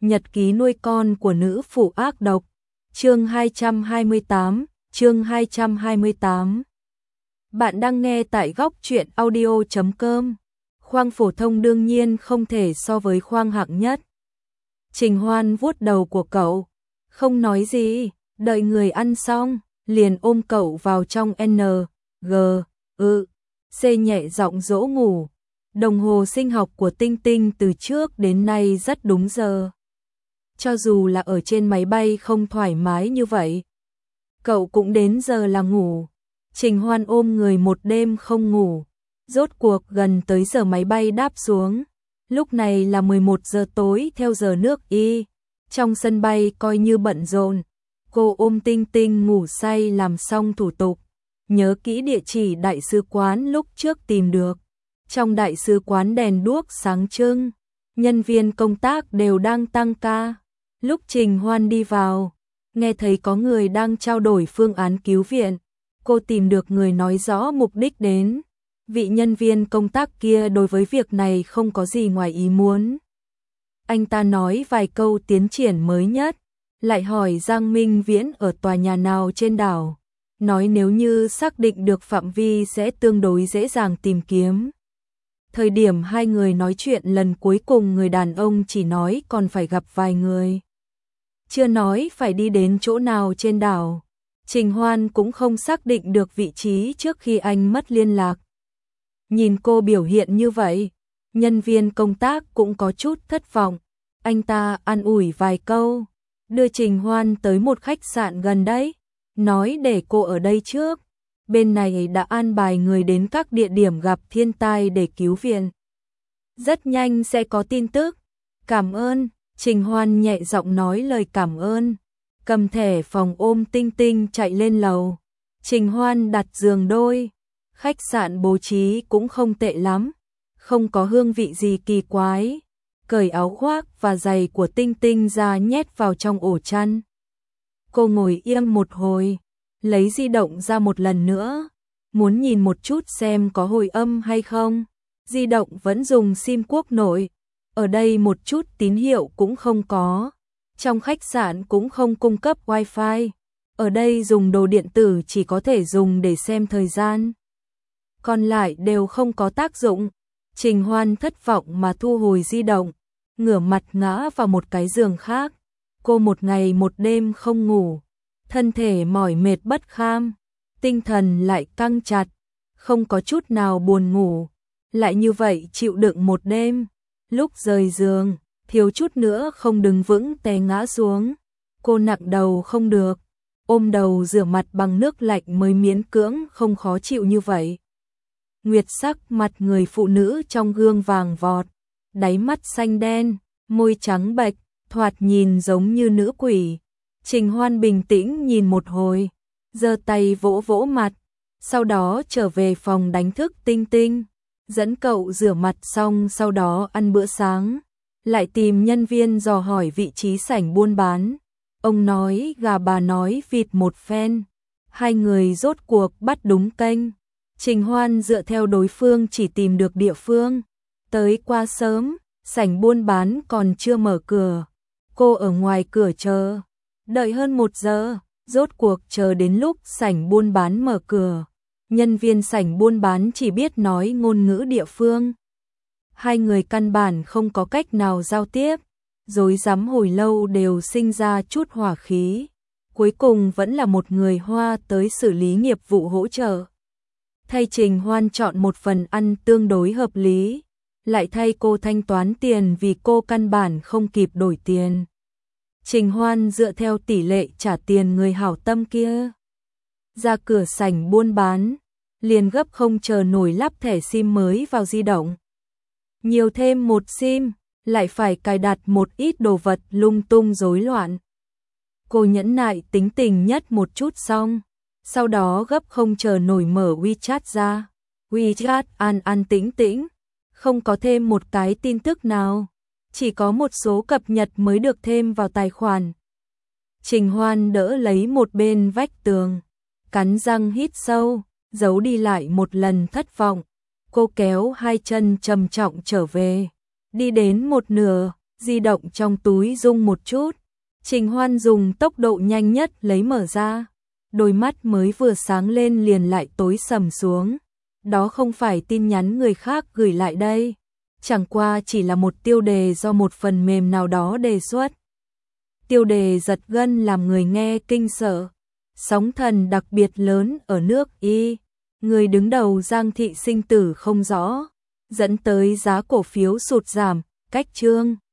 Nhật ký nuôi con của nữ phụ ác độc. Chương 228, chương 228. Bạn đang nghe tại góc truyện audio.com. Khoang phổ thông đương nhiên không thể so với khoang hạng nhất. Trình Hoan vuốt đầu của cậu, không nói gì, đợi người ăn xong, liền ôm cậu vào trong C nhẹ giọng dỗ ngủ. Đồng hồ sinh học của Tinh Tinh từ trước đến nay rất đúng giờ. Cho dù là ở trên máy bay không thoải mái như vậy, cậu cũng đến giờ là ngủ. Trình Hoan ôm người một đêm không ngủ. Rốt cuộc gần tới giờ máy bay đáp xuống. Lúc này là 11 giờ tối theo giờ nước Y. Trong sân bay coi như bận rộn. Cô ôm Tinh Tinh ngủ say làm xong thủ tục. Nhớ kỹ địa chỉ đại sứ quán lúc trước tìm được. Trong đại sứ quán đèn đuốc sáng trưng. Nhân viên công tác đều đang tăng ca. Lúc Trình Hoan đi vào, nghe thấy có người đang trao đổi phương án cứu viện. Cô tìm được người nói rõ mục đích đến. Vị nhân viên công tác kia đối với việc này không có gì ngoài ý muốn. Anh ta nói vài câu tiến triển mới nhất, lại hỏi Giang Minh Viễn ở tòa nhà nào trên đảo. Nói nếu như xác định được phạm vi sẽ tương đối dễ dàng tìm kiếm. Thời điểm hai người nói chuyện lần cuối cùng người đàn ông chỉ nói còn phải gặp vài người. Chưa nói phải đi đến chỗ nào trên đảo. Trình Hoan cũng không xác định được vị trí trước khi anh mất liên lạc. Nhìn cô biểu hiện như vậy, nhân viên công tác cũng có chút thất vọng. Anh ta an ủi vài câu, đưa Trình Hoan tới một khách sạn gần đấy, nói để cô ở đây trước. Bên này đã an bài người đến các địa điểm gặp thiên tai để cứu viện. Rất nhanh sẽ có tin tức. Cảm ơn. Trình Hoan nhẹ giọng nói lời cảm ơn. Cầm thẻ phòng ôm Tinh Tinh chạy lên lầu. Trình Hoan đặt giường đôi. Khách sạn bố trí cũng không tệ lắm. Không có hương vị gì kỳ quái. Cởi áo khoác và giày của Tinh Tinh ra nhét vào trong ổ chăn. Cô ngồi im một hồi. Lấy di động ra một lần nữa. Muốn nhìn một chút xem có hồi âm hay không. Di động vẫn dùng sim quốc nội. Ở đây một chút tín hiệu cũng không có. Trong khách sạn cũng không cung cấp wifi. Ở đây dùng đồ điện tử chỉ có thể dùng để xem thời gian. Còn lại đều không có tác dụng. Trình Hoan thất vọng mà thu hồi di động. Ngửa mặt ngã vào một cái giường khác. Cô một ngày một đêm không ngủ. Thân thể mỏi mệt bất kham. Tinh thần lại căng chặt. Không có chút nào buồn ngủ. Lại như vậy chịu đựng một đêm. Lúc rời giường, thiếu chút nữa không đứng vững té ngã xuống. Cô nặng đầu không được, ôm đầu rửa mặt bằng nước lạnh mới miễn cưỡng không khó chịu như vậy. Nguyệt sắc mặt người phụ nữ trong gương vàng vọt, đáy mắt xanh đen, môi trắng bệch, thoạt nhìn giống như nữ quỷ. Trình Hoan bình tĩnh nhìn một hồi, giơ tay vỗ vỗ mặt, sau đó trở về phòng đánh thức Tinh Tinh. Dẫn cậu rửa mặt xong sau đó ăn bữa sáng, lại tìm nhân viên dò hỏi vị trí sảnh buôn bán. Ông nói gà bà nói vịt một phen. Hai người rốt cuộc bắt đúng kênh. Trình Hoan dựa theo đối phương chỉ tìm được địa phương. Tới qua sớm, sảnh buôn bán còn chưa mở cửa. Cô ở ngoài cửa chờ. Đợi hơn 1 giờ, rốt cuộc chờ đến lúc sảnh buôn bán mở cửa. Nhân viên sảnh buôn bán chỉ biết nói ngôn ngữ địa phương. Hai người căn bản không có cách nào giao tiếp, rối rắm hồi lâu đều sinh ra chút hỏa khí. Cuối cùng vẫn là một người Hoa tới xử lý nghiệp vụ hỗ trợ. Thay Trình Hoan chọn một phần ăn tương đối hợp lý, lại thay cô thanh toán tiền vì cô căn bản không kịp đổi tiền. Trình Hoan dựa theo tỷ lệ trả tiền người hảo tâm kia. Ra cửa sảnh buôn bán, liền gấp không chờ nổi lắp thẻ sim mới vào di động. Nhiều thêm một sim, lại phải cài đặt một ít đồ vật lung tung rối loạn. Cô nhẫn nại tính tình nhất một chút xong, sau đó gấp không chờ nổi mở WeChat ra. WeChat an tĩnh tĩnh, không có thêm một cái tin tức nào, chỉ có một số cập nhật mới được thêm vào tài khoản. Trình Hoan đỡ lấy một bên vách tường, cắn răng hít sâu, giấu đi lại một lần thất vọng. Cô kéo hai chân trầm trọng trở về. Đi đến một nửa, di động trong túi rung một chút. Trình Hoan dùng tốc độ nhanh nhất lấy mở ra. Đôi mắt mới vừa sáng lên liền lại tối sầm xuống. Đó không phải tin nhắn người khác gửi lại đây. Chẳng qua chỉ là một tiêu đề do một phần mềm nào đó đề xuất. Tiêu đề giật gân làm người nghe kinh sợ. Sóng thần đặc biệt lớn ở nước Y. Người đứng đầu Giang thị sinh tử không rõ, dẫn tới giá cổ phiếu sụt giảm, cách chương.